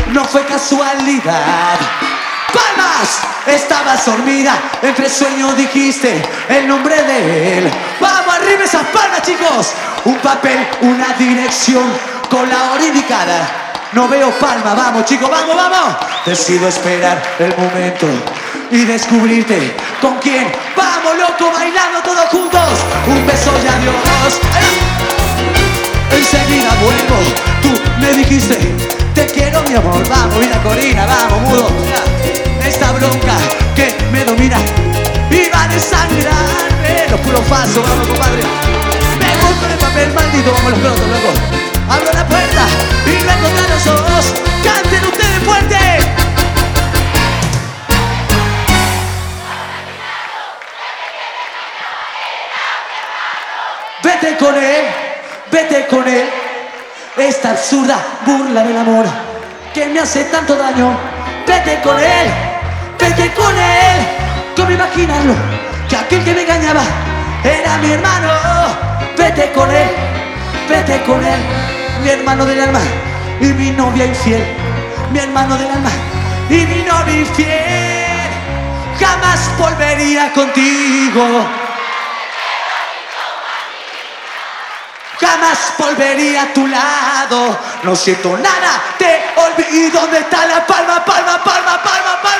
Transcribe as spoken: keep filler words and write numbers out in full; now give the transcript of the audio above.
no fue casualidad. ¡Palmas! Estabas dormida, entre sueños dijiste el nombre de él. ¡Vamos, arriba esas palmas, chicos! Un papel, una dirección, con la hora indicada. No veo palma, vamos, chicos, vamos, vamos. Decido esperar el momento y descubrirte con quién. ¡Vamos, loco, bailando todos juntos! Un beso y adiós. Enseguida vuelvo, tú me dijiste te quiero, mi amor. Vamos, mira, Corina, vamos, mudo. Mira, esta bronca que me domina iba a desangrarme. Lo puro falso, vamos, compadre. Me gusta el papel maldito, vamos los pronto, loco. Abro la puerta y me encontré los ojos. ¡Canten ustedes fuerte! Vete con él, vete con él. Esta absurda burla del amor que me hace tanto daño. Vete con él, vete con él. ¿Cómo imaginarlo? Que aquel que me engañaba era mi hermano. Vete con él, vete con él. Mi hermano del alma y mi novia infiel. Mi hermano del alma y mi novia infiel. Jamás volvería contigo. Jamás volvería a tu lado. No siento nada, te olvido. ¿Dónde está la palma, palma, palma, palma, palma?